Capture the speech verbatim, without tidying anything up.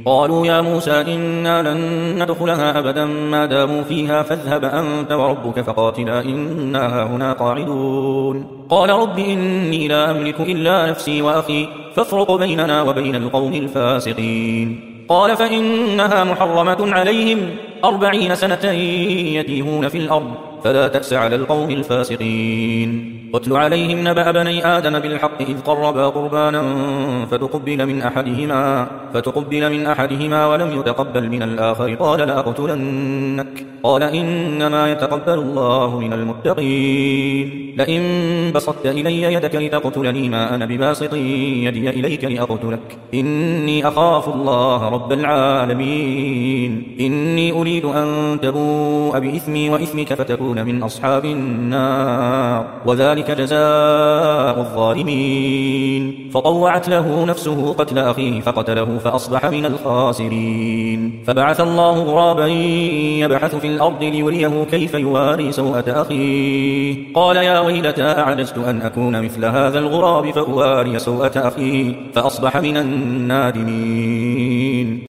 قالوا يا موسى إنا لن ندخلها أبدا ما داموا فيها فاذهب أنت وربك فقاتلا إنا هنا قاعدون قال رب إني لا أملك إلا نفسي وأخي فافرق بيننا وبين القوم الفاسقين قال فإنها محرمة عليهم أربعين سنة يتيهون في الأرض فلا تأس على القوم الفاسقين واتل عليهم نبأ بني آدم بالحق إذ قربا قربانا فتقبل من أحدهما فتقبل من أحدهما ولم يتقبل من الآخر قال لأقتلنك قال إنما يتقبل الله من المتقين لئن بسطت إلي يدك لتقتلني ما أنا بباسط يدي إليك لأقتلك إني أخاف الله رب العالمين إني أريد أن تبوء بإثمي وإثمك فتكون من أصحاب النار وذلك جزاء الظالمين فطوعت له نفسه قتل أخيه فقتله فأصبح من الخاسرين فبعث الله غرابا يبحث في الأرض ليريه كيف يواري سوءة أخيه قال يا ويلتى أعجزت أن أكون مثل هذا الغراب فأواري سوءة أخيه فأصبح من النادمين